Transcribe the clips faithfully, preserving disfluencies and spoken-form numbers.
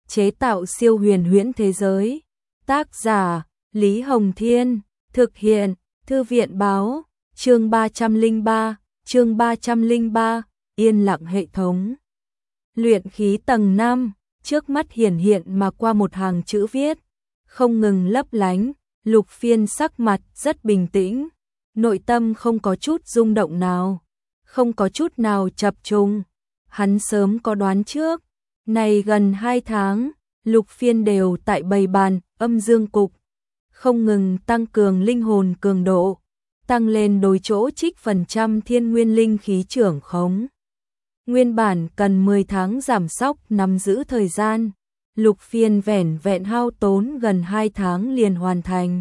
chế tạo siêu huyền huyễn thế giới. Tác giả Lý Hồng Thiên, thực hiện Thư viện Báo, chương ba trăm lẻ ba, chương ba trăm lẻ ba, yên lặng hệ thống. Luyện khí tầng năm, trước mắt hiển hiện mà qua một hàng chữ viết, không ngừng lấp lánh. Lục Phiên sắc mặt rất bình tĩnh, nội tâm không có chút rung động nào, không có chút nào chập trùng. Hắn sớm có đoán trước, này gần hai tháng, Lục Phiên đều tại bày bàn âm dương cục, không ngừng tăng cường linh hồn cường độ, tăng lên đối chỗ trích phần trăm thiên nguyên linh khí trưởng khống. Nguyên bản cần mười tháng giảm sóc nắm giữ thời gian, Lục Phiên vẻn vẹn hao tốn gần hai tháng liền hoàn thành.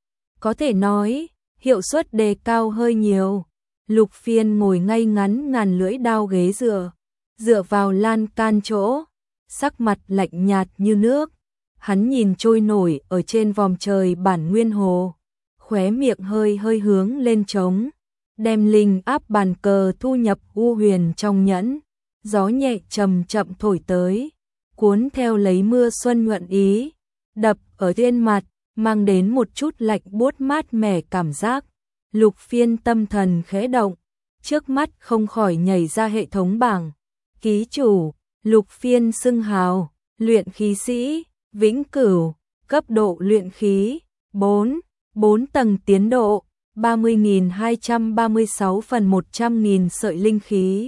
Có thể nói, hiệu suất đề cao hơi nhiều. Lục Phiên ngồi ngay ngắn ngàn lưỡi đao ghế dựa, dựa vào lan can chỗ, sắc mặt lạnh nhạt như nước. Hắn nhìn trôi nổi ở trên vòm trời bản nguyên hồ, khóe miệng hơi hơi hướng lên trống, đem linh áp bàn cờ thu nhập u huyền trong nhẫn. Gió nhẹ chậm chậm thổi tới, cuốn theo lấy mưa xuân nhuận ý, đập ở trên mặt, mang đến một chút lạnh buốt mát mẻ cảm giác. Lục Phiên tâm thần khẽ động, trước mắt không khỏi nhảy ra hệ thống bảng. Ký chủ, Lục Phiên xưng hào, luyện khí sĩ, vĩnh cửu, cấp độ luyện khí, bốn, bốn tầng tiến độ, ba mươi nghìn hai trăm ba mươi sáu phần một trăm nghìn sợi linh khí.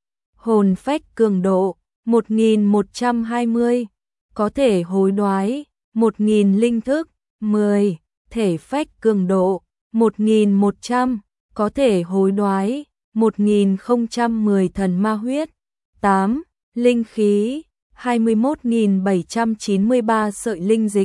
Hồn phách cường độ, một nghìn một trăm hai mươi, có thể hối đoái, một nghìn linh thức, mười, thể phách cường độ, một nghìn một trăm, có thể hối đoái, một nghìn không trăm mười thần ma huyết, tám, linh khí, hai mươi mốt nghìn bảy trăm chín mươi ba sợi linh dịch,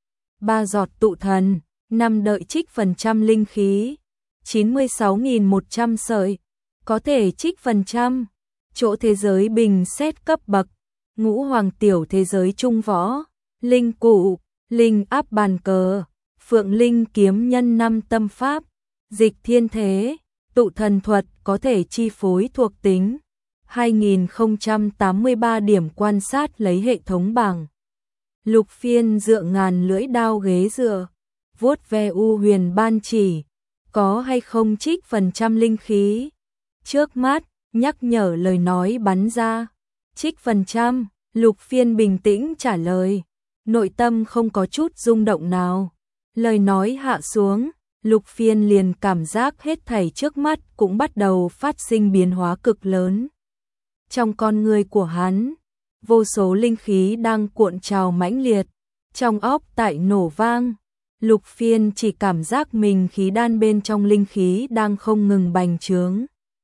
ba giọt tụ thần, năm đợi trích phần trăm linh khí, chín mươi sáu nghìn một trăm sợi, có thể trích phần trăm. Chỗ thế giới bình xét cấp bậc, ngũ hoàng tiểu thế giới trung võ, linh cụ, linh áp bàn cờ, phượng linh kiếm nhân năm tâm pháp, dịch thiên thế, tụ thần thuật có thể chi phối thuộc tính, hai nghìn không trăm tám mươi ba điểm quan sát lấy hệ thống bảng. Lục Phiên dựa ngàn lưỡi đao ghế dựa, vuốt ve u huyền ban chỉ, có hay không trích phần trăm linh khí. Trước mắt, nhắc nhở lời nói bắn ra, trích phần trăm. Lục Phiên bình tĩnh trả lời, nội tâm không có chút rung động nào. Lời nói hạ xuống, Lục Phiên liền cảm giác hết thảy trước mắt cũng bắt đầu phát sinh biến hóa cực lớn. Trong con người của hắn, vô số linh khí đang cuộn trào mãnh liệt, trong óc tại nổ vang. Lục Phiên chỉ cảm giác mình khí đan bên trong linh khí đang không ngừng bành trướng.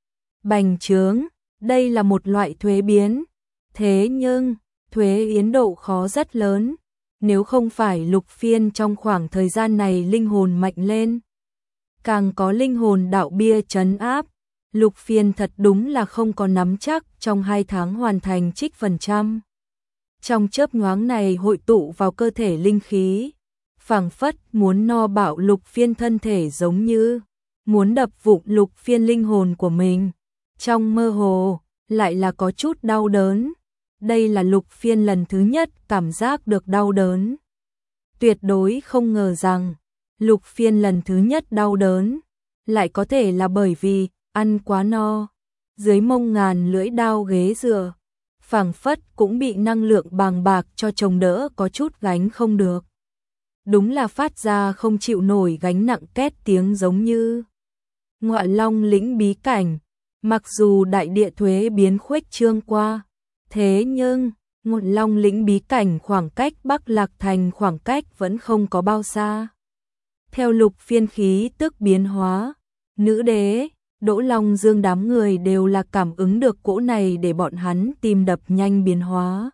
Bành trướng, đây là một loại thuế biến, thế nhưng thuế biến độ khó rất lớn. Nếu không phải Lục Phiên trong khoảng thời gian này linh hồn mạnh lên, càng có linh hồn đạo bia trấn áp, Lục Phiên thật đúng là không có nắm chắc trong hai tháng hoàn thành trích phần trăm. Trong chớp nhoáng này hội tụ vào cơ thể linh khí, phảng phất muốn no bạo Lục Phiên thân thể, giống như muốn đập vụn Lục Phiên linh hồn của mình. Trong mơ hồ, lại là có chút đau đớn. Đây là Lục Phiên lần thứ nhất cảm giác được đau đớn. Tuyệt đối không ngờ rằng, Lục Phiên lần thứ nhất đau đớn, lại có thể là bởi vì ăn quá no. Dưới mông ngàn lưỡi đao ghế dựa, phảng phất cũng bị năng lượng bàng bạc cho chồng đỡ, có chút gánh không được. Đúng là phát ra không chịu nổi gánh nặng, két tiếng giống như Ngọa Long lĩnh bí cảnh. Mặc dù đại địa thuế biến khuếch trương qua, thế nhưng Ngọa Long lĩnh bí cảnh khoảng cách Bắc Lạc Thành khoảng cách vẫn không có bao xa. Theo Lục Phiên khí tức biến hóa, nữ đế, Đỗ Long Dương đám người đều là cảm ứng được cỗ này, để bọn hắn tìm đập nhanh biến hóa.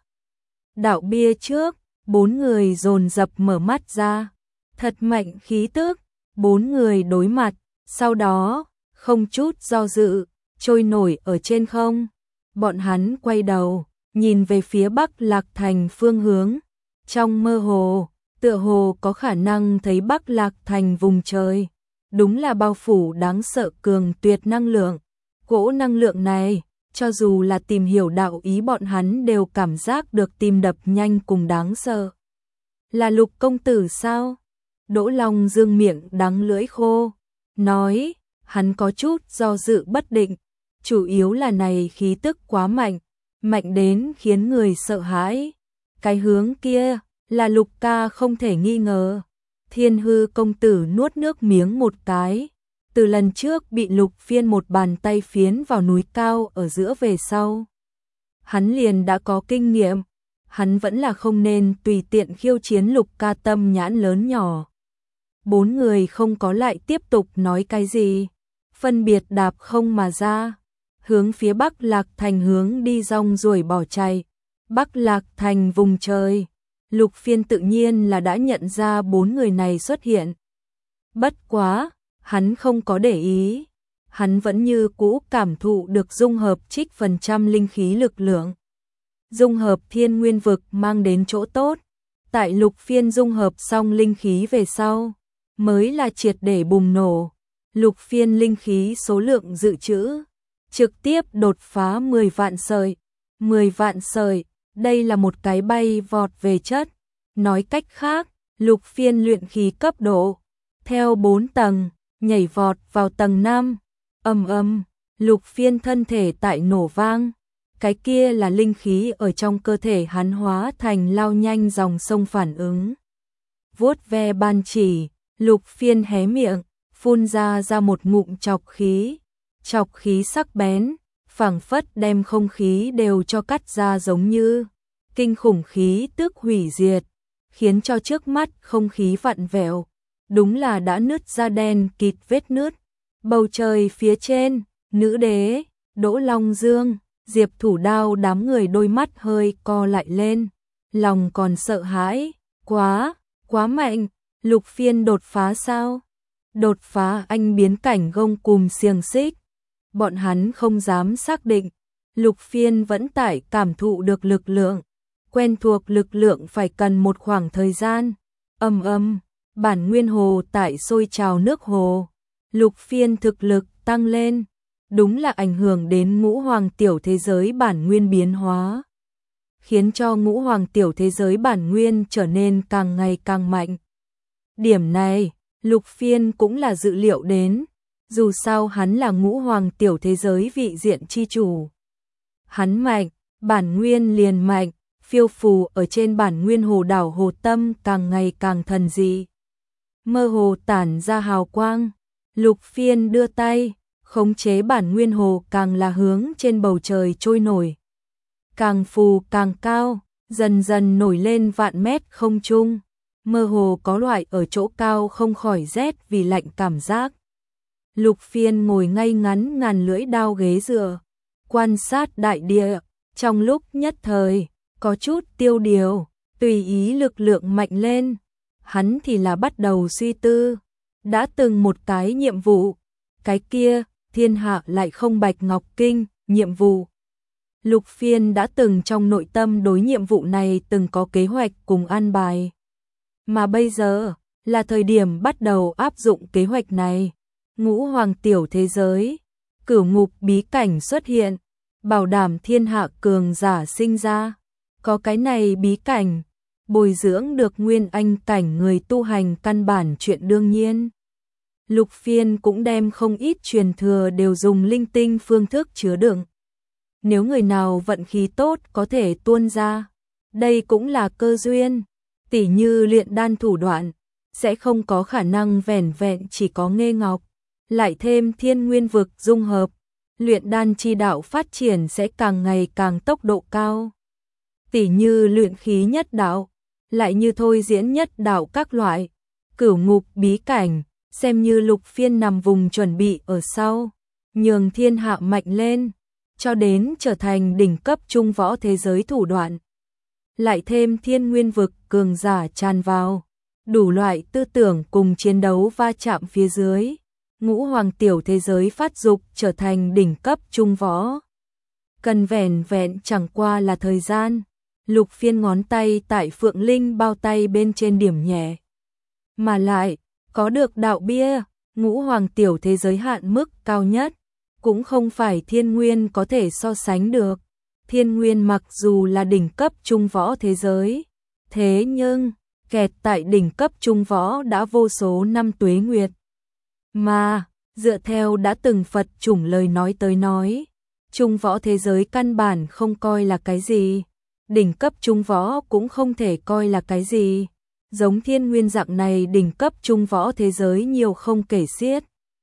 Đạo bia trước, bốn người dồn dập mở mắt ra, thật mạnh khí tức, bốn người đối mặt, sau đó không chút do dự trôi nổi ở trên không. Bọn hắn quay đầu, nhìn về phía Bắc Lạc Thành phương hướng. Trong mơ hồ, tựa hồ có khả năng thấy Bắc Lạc Thành vùng trời. Đúng là bao phủ đáng sợ cường tuyệt năng lượng. Cỗ năng lượng này, cho dù là tìm hiểu đạo ý bọn hắn đều cảm giác được tim đập nhanh cùng đáng sợ. Là Lục công tử sao? Đỗ Long Dương miệng đắng lưỡi khô, nói, hắn có chút do dự bất định, chủ yếu là này khí tức quá mạnh, mạnh đến khiến người sợ hãi. Cái hướng kia, là Lục ca không thể nghi ngờ. Thiên Hư công tử nuốt nước miếng một cái, từ lần trước bị Lục Phiên một bàn tay phiến vào núi cao ở giữa về sau. Hắn liền đã có kinh nghiệm, hắn vẫn là không nên tùy tiện khiêu chiến Lục ca tâm nhãn lớn nhỏ. Bốn người không có lại tiếp tục nói cái gì, phân biệt đạp không mà ra, hướng phía Bắc Lạc Thành hướng đi rong ruổi bỏ chạy. Bắc Lạc Thành vùng trời, Lục Phiên tự nhiên là đã nhận ra bốn người này xuất hiện. Bất quá, hắn không có để ý, hắn vẫn như cũ cảm thụ được dung hợp trích phần trăm linh khí lực lượng. Dung hợp thiên nguyên vực mang đến chỗ tốt, tại Lục Phiên dung hợp xong linh khí về sau, mới là triệt để bùng nổ. Lục Phiên linh khí số lượng dự trữ, trực tiếp đột phá mười vạn sợi. mười vạn sợi, đây là một cái bay vọt về chất. Nói cách khác, Lục Phiên luyện khí cấp độ, theo bốn tầng, nhảy vọt vào tầng năm. Ầm ầm, Lục Phiên thân thể tại nổ vang. Cái kia là linh khí ở trong cơ thể hắn hóa thành lao nhanh dòng sông phản ứng. Vuốt ve ban chỉ, Lục Phiên hé miệng, phun ra ra một ngụm chọc khí. Chọc khí sắc bén, phảng phất đem không khí đều cho cắt ra giống như kinh khủng khí tức hủy diệt, khiến cho trước mắt không khí vặn vẹo, đúng là đã nứt ra đen kịt vết nứt. Bầu trời phía trên, nữ đế, Đỗ Long Dương, Diệp Thủ Đao đám người đôi mắt hơi co lại lên, lòng còn sợ hãi, quá, quá mạnh, Lục Phiên đột phá sao? Đột phá anh biến cảnh gông cùm xiềng xích. Bọn hắn không dám xác định, Lục Phiên vẫn tại cảm thụ được lực lượng, quen thuộc lực lượng phải cần một khoảng thời gian. Ầm ầm, bản nguyên hồ tại sôi trào nước hồ, Lục Phiên thực lực tăng lên, đúng là ảnh hưởng đến ngũ hoàng tiểu thế giới bản nguyên biến hóa, khiến cho ngũ hoàng tiểu thế giới bản nguyên trở nên càng ngày càng mạnh. Điểm này, Lục Phiên cũng là dự liệu đến, dù sao hắn là ngũ hoàng tiểu thế giới vị diện chi chủ. Hắn mạnh, bản nguyên liền mạnh, phiêu phù ở trên bản nguyên hồ đảo hồ tâm càng ngày càng thần dị. Mơ hồ tản ra hào quang, Lục Phiên đưa tay, khống chế bản nguyên hồ càng là hướng trên bầu trời trôi nổi. Càng phù càng cao, dần dần nổi lên vạn mét không trung. Mơ hồ có loại ở chỗ cao không khỏi rét vì lạnh cảm giác. Lục Phiên ngồi ngay ngắn ngàn lưỡi đao ghế dựa, quan sát đại địa, trong lúc nhất thời, có chút tiêu điều, tùy ý lực lượng mạnh lên. Hắn thì là bắt đầu suy tư, đã từng một cái nhiệm vụ, cái kia, thiên hạ lại không bạch ngọc kinh, nhiệm vụ. Lục Phiên đã từng trong nội tâm đối nhiệm vụ này từng có kế hoạch cùng an bài. Mà bây giờ, là thời điểm bắt đầu áp dụng kế hoạch này. Ngũ hoàng tiểu thế giới, cửu ngục bí cảnh xuất hiện, bảo đảm thiên hạ cường giả sinh ra. Có cái này bí cảnh, bồi dưỡng được nguyên anh cảnh người tu hành căn bản chuyện đương nhiên. Lục Phiên cũng đem không ít truyền thừa đều dùng linh tinh phương thức chứa đựng. Nếu người nào vận khí tốt có thể tuôn ra, đây cũng là cơ duyên. Tỉ như luyện đan thủ đoạn, sẽ không có khả năng vẻn vẹn chỉ có nghê ngọc, lại thêm thiên nguyên vực dung hợp, luyện đan chi đạo phát triển sẽ càng ngày càng tốc độ cao. Tỉ như luyện khí nhất đạo, lại như thôi diễn nhất đạo các loại, cửu ngục bí cảnh, xem như Lục Phiên nằm vùng chuẩn bị ở sau, nhường thiên hạ mạnh lên, cho đến trở thành đỉnh cấp trung võ thế giới thủ đoạn. Lại thêm thiên nguyên vực cường giả tràn vào, đủ loại tư tưởng cùng chiến đấu va chạm phía dưới, ngũ hoàng tiểu thế giới phát dục trở thành đỉnh cấp trung võ. Cần vẻn vẹn chẳng qua là thời gian, Lục Phiên ngón tay tại Phượng Linh bao tay bên trên điểm nhẹ. Mà lại, có được đạo bia, ngũ hoàng tiểu thế giới hạn mức cao nhất, cũng không phải Thiên Nguyên có thể so sánh được. Thiên Nguyên mặc dù là đỉnh cấp trung võ thế giới, thế nhưng kẹt tại đỉnh cấp trung võ đã vô số năm tuế nguyệt. Mà, dựa theo đã từng Phật chủng lời nói tới nói, trung võ thế giới căn bản không coi là cái gì, đỉnh cấp trung võ cũng không thể coi là cái gì. Giống Thiên Nguyên dạng này đỉnh cấp trung võ thế giới nhiều không kể xiết.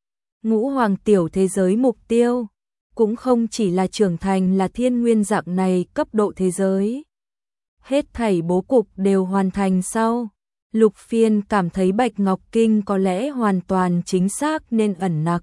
Ngũ hoàng tiểu thế giới mục tiêu cũng không chỉ là trưởng thành là Thiên Nguyên dạng này cấp độ thế giới. Hết thảy bố cục đều hoàn thành sau, Lục Phiên cảm thấy Bạch Ngọc Kinh có lẽ hoàn toàn chính xác nên ẩn nặc.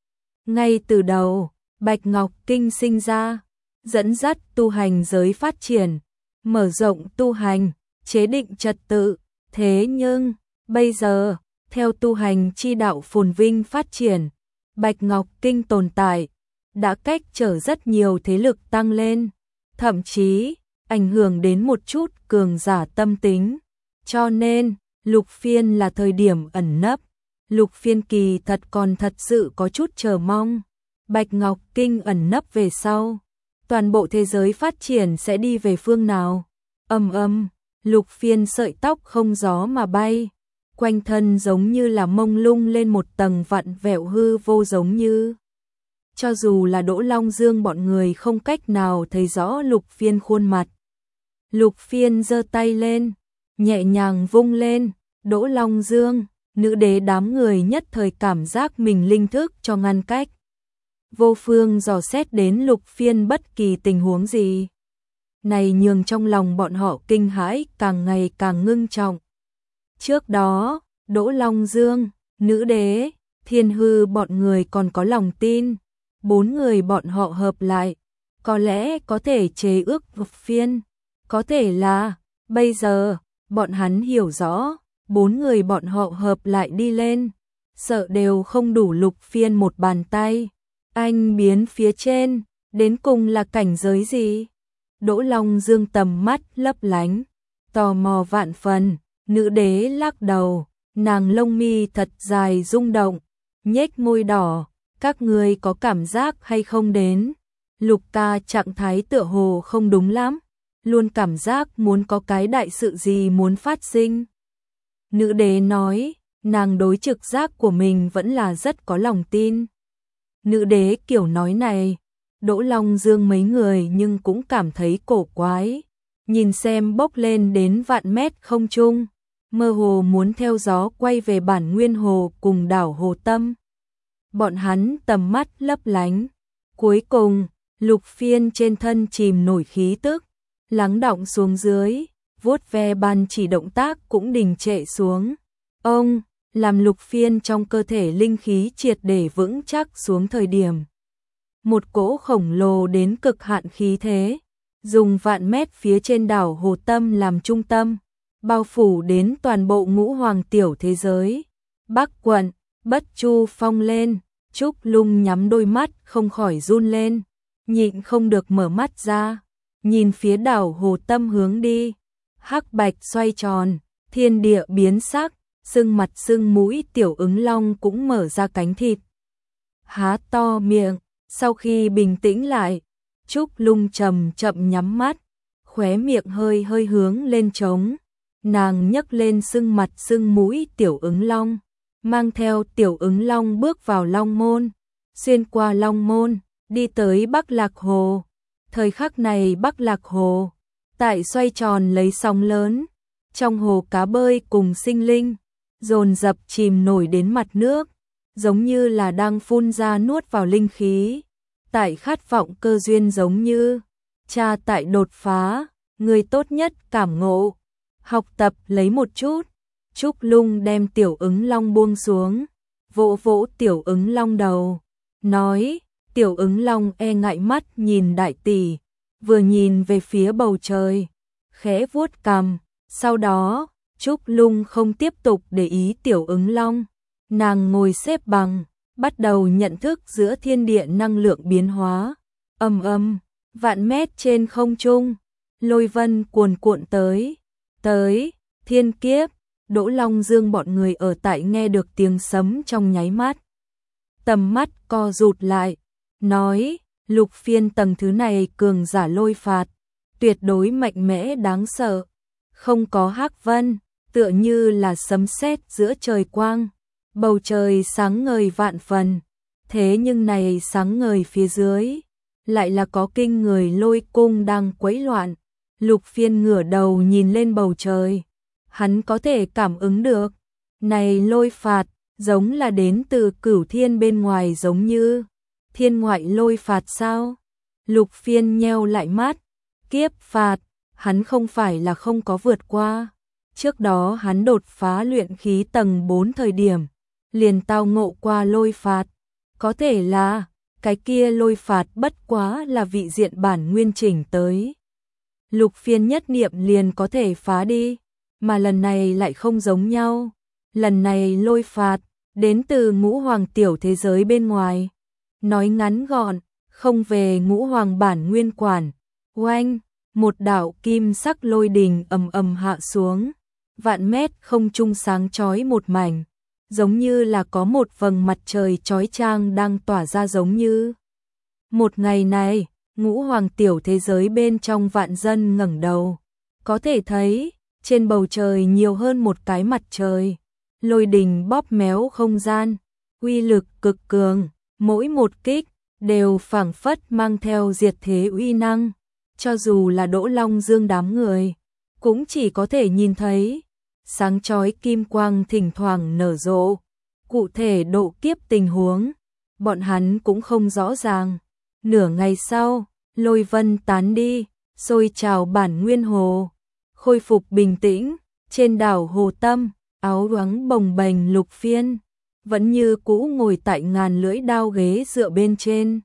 Ngay từ đầu, Bạch Ngọc Kinh sinh ra, dẫn dắt tu hành giới phát triển, mở rộng tu hành, chế định trật tự. Thế nhưng, bây giờ, theo tu hành chi đạo phồn vinh phát triển, Bạch Ngọc Kinh tồn tại, đã cách trở rất nhiều thế lực tăng lên, thậm chí ảnh hưởng đến một chút cường giả tâm tính. Cho nên, Lục Phiên là thời điểm ẩn nấp. Lục Phiên kỳ thật còn thật sự có chút chờ mong. Bạch Ngọc Kinh ẩn nấp về sau, toàn bộ thế giới phát triển sẽ đi về phương nào? Ầm ầm, Lục Phiên sợi tóc không gió mà bay, quanh thân giống như là mông lung lên một tầng vặn vẹo hư vô giống như. Cho dù là Đỗ Long Dương bọn người không cách nào thấy rõ Lục Phiên khuôn mặt. Lục Phiên giơ tay lên, nhẹ nhàng vung lên, Đỗ Long Dương, nữ đế đám người nhất thời cảm giác mình linh thức cho ngăn cách. Vô phương dò xét đến Lục Phiên bất kỳ tình huống gì. Này nhường trong lòng bọn họ kinh hãi càng ngày càng ngưng trọng. Trước đó, Đỗ Long Dương, nữ đế, Thiên Hư bọn người còn có lòng tin. Bốn người bọn họ hợp lại, có lẽ có thể chế ước Lục Phiên. Có thể là, bây giờ, bọn hắn hiểu rõ, bốn người bọn họ hợp lại đi lên, sợ đều không đủ Lục Phiên một bàn tay. Anh biến phía trên, đến cùng là cảnh giới gì? Đỗ Long Dương tầm mắt lấp lánh, tò mò vạn phần, nữ đế lắc đầu, nàng lông mi thật dài rung động, nhếch môi đỏ, các người có cảm giác hay không đến? Lục ca trạng thái tựa hồ không đúng lắm, luôn cảm giác muốn có cái đại sự gì muốn phát sinh. Nữ đế nói, nàng đối trực giác của mình vẫn là rất có lòng tin. Nữ đế kiểu nói này, Đỗ Long Dương mấy người nhưng cũng cảm thấy cổ quái, nhìn xem bốc lên đến vạn mét không trung, mơ hồ muốn theo gió quay về bản nguyên hồ cùng đảo Hồ Tâm. Bọn hắn tầm mắt lấp lánh, cuối cùng, Lục Phiên trên thân chìm nổi khí tức, lắng đọng xuống dưới, vuốt ve bàn chỉ động tác cũng đình trệ xuống. Ông, làm Lục Phiên trong cơ thể linh khí triệt để vững chắc xuống thời điểm. Một cỗ khổng lồ đến cực hạn khí thế, dùng vạn mét phía trên đảo Hồ Tâm làm trung tâm, bao phủ đến toàn bộ ngũ hoàng tiểu thế giới. Bắc quận, Bất Chu Phong lên, Trúc Lung nhắm đôi mắt không khỏi run lên, nhịn không được mở mắt ra, nhìn phía đảo Hồ Tâm hướng đi. Hắc bạch xoay tròn, thiên địa biến sắc, sưng mặt sưng mũi tiểu ứng long cũng mở ra cánh thịt. Há to miệng, sau khi bình tĩnh lại, Trúc Lung chậm chậm nhắm mắt, khóe miệng hơi hơi hướng lên trống. Nàng nhấc lên sưng mặt sưng mũi tiểu ứng long, mang theo tiểu ứng long bước vào Long Môn, xuyên qua Long Môn, đi tới Bắc Lạc Hồ. Thời khắc này Bắc Lạc Hồ, tại xoay tròn lấy sóng lớn, trong hồ cá bơi cùng sinh linh, dồn dập chìm nổi đến mặt nước, giống như là đang phun ra nuốt vào linh khí. Tại khát vọng cơ duyên giống như, cha tại đột phá, người tốt nhất cảm ngộ, học tập lấy một chút. Trúc Lung đem tiểu ứng long buông xuống, vỗ vỗ tiểu ứng long đầu, nói, tiểu ứng long e ngại mắt nhìn đại tỷ, vừa nhìn về phía bầu trời, khẽ vuốt cằm, sau đó, Trúc Lung không tiếp tục để ý tiểu ứng long, nàng ngồi xếp bằng, bắt đầu nhận thức giữa thiên địa năng lượng biến hóa. Ầm ầm, vạn mét trên không trung, lôi vân cuồn cuộn tới, tới, thiên kiếp. Đỗ Long Dương bọn người ở tại nghe được tiếng sấm trong nháy mắt, tầm mắt co rụt lại, nói, Lục Phiên tầng thứ này cường giả lôi phạt, tuyệt đối mạnh mẽ đáng sợ, không có hắc vân, tựa như là sấm sét giữa trời quang, bầu trời sáng ngời vạn phần, thế nhưng này sáng ngời phía dưới, lại là có kinh người lôi cung đang quấy loạn. Lục Phiên ngửa đầu nhìn lên bầu trời, hắn có thể cảm ứng được, này lôi phạt, giống là đến từ cửu thiên bên ngoài, giống như thiên ngoại lôi phạt sao? Lục Phiên nheo lại mắt, kiếp phạt, hắn không phải là không có vượt qua. Trước đó hắn đột phá luyện khí tầng bốn thời điểm, liền tao ngộ qua lôi phạt. Có thể là, cái kia lôi phạt bất quá là vị diện bản nguyên chỉnh tới. Lục Phiên nhất niệm liền có thể phá đi, mà lần này lại không giống nhau. Lần này lôi phạt, đến từ ngũ hoàng tiểu thế giới bên ngoài. Nói ngắn gọn, không về ngũ hoàng bản nguyên quản. Oanh, một đạo kim sắc lôi đình ầm ầm hạ xuống. Vạn mét không trung sáng chói một mảnh. Giống như là có một vầng mặt trời chói chang đang tỏa ra, giống như. Một ngày này, ngũ hoàng tiểu thế giới bên trong vạn dân ngẩng đầu. Có thể thấy, trên bầu trời nhiều hơn một cái mặt trời. Lôi đình bóp méo không gian, uy lực cực cường, mỗi một kích đều phảng phất mang theo diệt thế uy năng, cho dù là Đỗ Long Dương đám người cũng chỉ có thể nhìn thấy sáng chói kim quang thỉnh thoảng nở rộ, cụ thể độ kiếp tình huống bọn hắn cũng không rõ ràng. Nửa ngày sau, lôi vân tán đi, sôi trào bản nguyên hồ, khôi phục bình tĩnh. Trên đảo Hồ Tâm, áo đoáng bồng bềnh Lục Phiên vẫn như cũ ngồi tại ngàn lưỡi đao ghế dựa bên trên,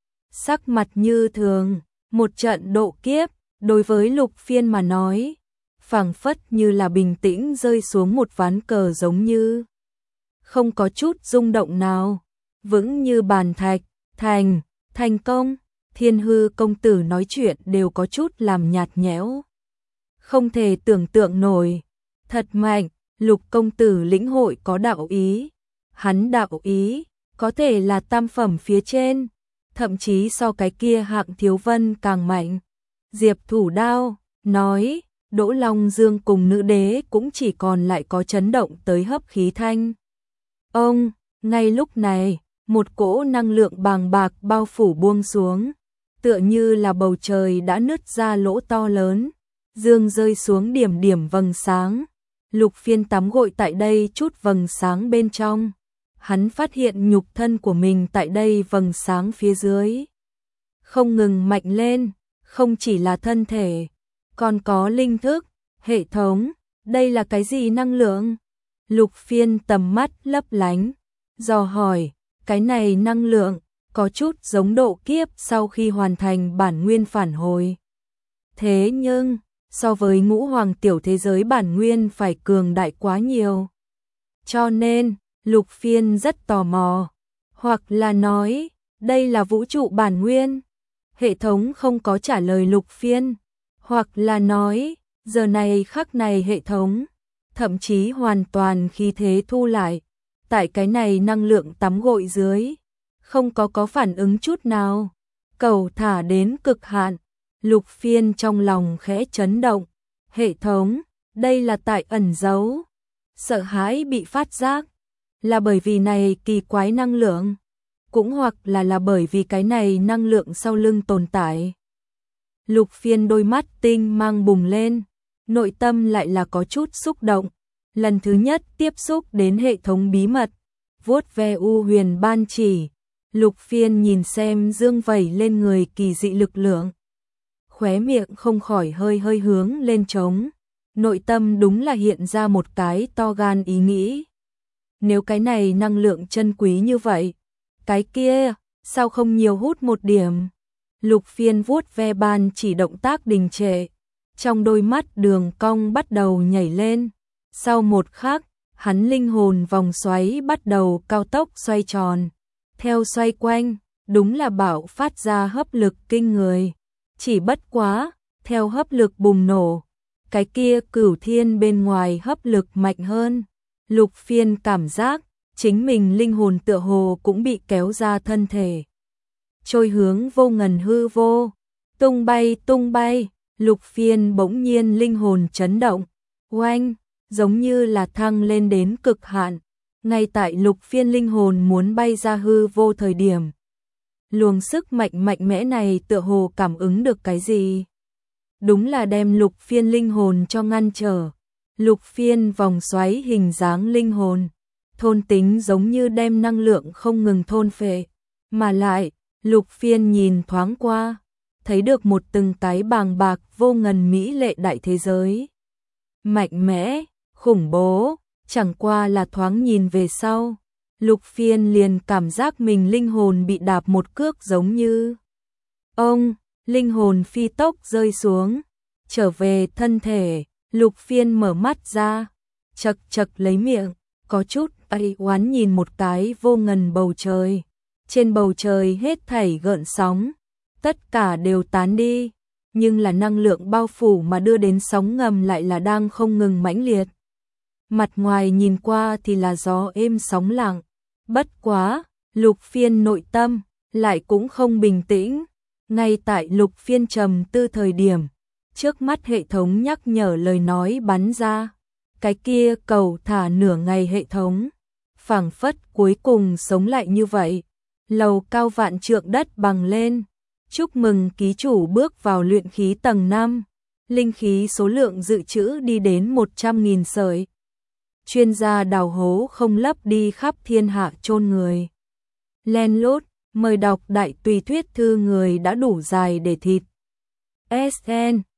sắc mặt như thường. Một trận độ kiếp đối với Lục Phiên mà nói, phảng phất như là bình tĩnh rơi xuống một ván cờ, giống như không có chút rung động nào, vững như bàn thạch. Thành, thành công. Thiên Hư công tử nói chuyện đều có chút làm nhạt nhẽo, không thể tưởng tượng nổi. Thật mạnh. Lục công tử lĩnh hội có đạo ý, hắn đạo ý có thể là tam phẩm phía trên, thậm chí so cái kia Hạng Thiếu Vân càng mạnh. Diệp Thủ Đao nói, Đỗ Long Dương cùng nữ đế cũng chỉ còn lại có chấn động tới hấp khí thanh. Ông, ngay lúc này, một cỗ năng lượng bàng bạc bao phủ buông xuống, tựa như là bầu trời đã nứt ra lỗ to lớn, dương rơi xuống điểm điểm vầng sáng. Lục Phiên tắm gội tại đây chút vầng sáng bên trong, hắn phát hiện nhục thân của mình tại đây vầng sáng phía dưới không ngừng mạnh lên, không chỉ là thân thể, còn có linh thức, hệ thống. Đây là cái gì năng lượng? Lục Phiên tầm mắt lấp lánh, dò hỏi, cái này năng lượng có chút giống độ kiếp sau khi hoàn thành bản nguyên phản hồi. Thế nhưng so với ngũ hoàng tiểu thế giới bản nguyên phải cường đại quá nhiều. Cho nên, Lục Phiên rất tò mò. Hoặc là nói, đây là vũ trụ bản nguyên. Hệ thống không có trả lời Lục Phiên. Hoặc là nói, giờ này khắc này hệ thống, thậm chí hoàn toàn khí thế thu lại. Tại cái này năng lượng tắm gội dưới, không có có phản ứng chút nào. Cầu thả đến cực hạn. Lục Phiên trong lòng khẽ chấn động, hệ thống, đây là tại ẩn giấu, sợ hãi bị phát giác, là bởi vì này kỳ quái năng lượng, cũng hoặc là là bởi vì cái này năng lượng sau lưng tồn tại. Lục Phiên đôi mắt tinh mang bùng lên, nội tâm lại là có chút xúc động, lần thứ nhất tiếp xúc đến hệ thống bí mật, vuốt ve u huyền ban chỉ, Lục Phiên nhìn xem dương vẩy lên người kỳ dị lực lượng. Khóe miệng không khỏi hơi hơi hướng lên trống, nội tâm đúng là hiện ra một cái to gan ý nghĩ. Nếu cái này năng lượng chân quý như vậy, cái kia, sao không nhiều hút một điểm? Lục Phiên vuốt ve ban chỉ động tác đình trệ, trong đôi mắt đường cong bắt đầu nhảy lên. Sau một khắc, hắn linh hồn vòng xoáy bắt đầu cao tốc xoay tròn. Theo xoay quanh, đúng là bạo phát ra hấp lực kinh người. Chỉ bất quá, theo hấp lực bùng nổ, cái kia cửu thiên bên ngoài hấp lực mạnh hơn. Lục Phiên cảm giác, chính mình linh hồn tựa hồ cũng bị kéo ra thân thể. trôi hướng vô ngần hư vô, tung bay tung bay, Lục Phiên bỗng nhiên linh hồn chấn động, oanh, giống như là thăng lên đến cực hạn. Ngay tại Lục Phiên linh hồn muốn bay ra hư vô thời điểm, luồng sức mạnh mạnh mẽ này tựa hồ cảm ứng được cái gì. Đúng là đem Lục Phiên linh hồn cho ngăn trở. Lục Phiên vòng xoáy hình dáng linh hồn, thôn tính giống như đem năng lượng không ngừng thôn phệ, mà lại, Lục Phiên nhìn thoáng qua, thấy được một từng cái bàng bạc vô ngần mỹ lệ đại thế giới. Mạnh mẽ, khủng bố, chẳng qua là thoáng nhìn về sau, Lục Phiên liền cảm giác mình linh hồn bị đạp một cước giống như. Ông, linh hồn phi tốc rơi xuống, trở về thân thể, Lục Phiên mở mắt ra, chật chật lấy miệng, có chút ai oán nhìn một cái vô ngần bầu trời. Trên bầu trời hết thảy gợn sóng, tất cả đều tán đi, nhưng là năng lượng bao phủ mà đưa đến sóng ngầm lại là đang không ngừng mãnh liệt. Mặt ngoài nhìn qua thì là gió êm sóng lặng, bất quá, Lục Phiên nội tâm lại cũng không bình tĩnh. Ngay tại Lục Phiên trầm tư thời điểm, trước mắt hệ thống nhắc nhở lời nói bắn ra, cái kia cầu thả nửa ngày hệ thống, phảng phất cuối cùng sống lại như vậy. Lầu cao vạn trượng đất bằng lên, chúc mừng ký chủ bước vào luyện khí tầng năm, linh khí số lượng dự trữ đi đến một trăm nghìn sợi. Chuyên gia đào hố không lấp đi khắp thiên hạ chôn người. Len lút, mời đọc đại tùy thuyết thư người đã đủ dài để thịt. ét en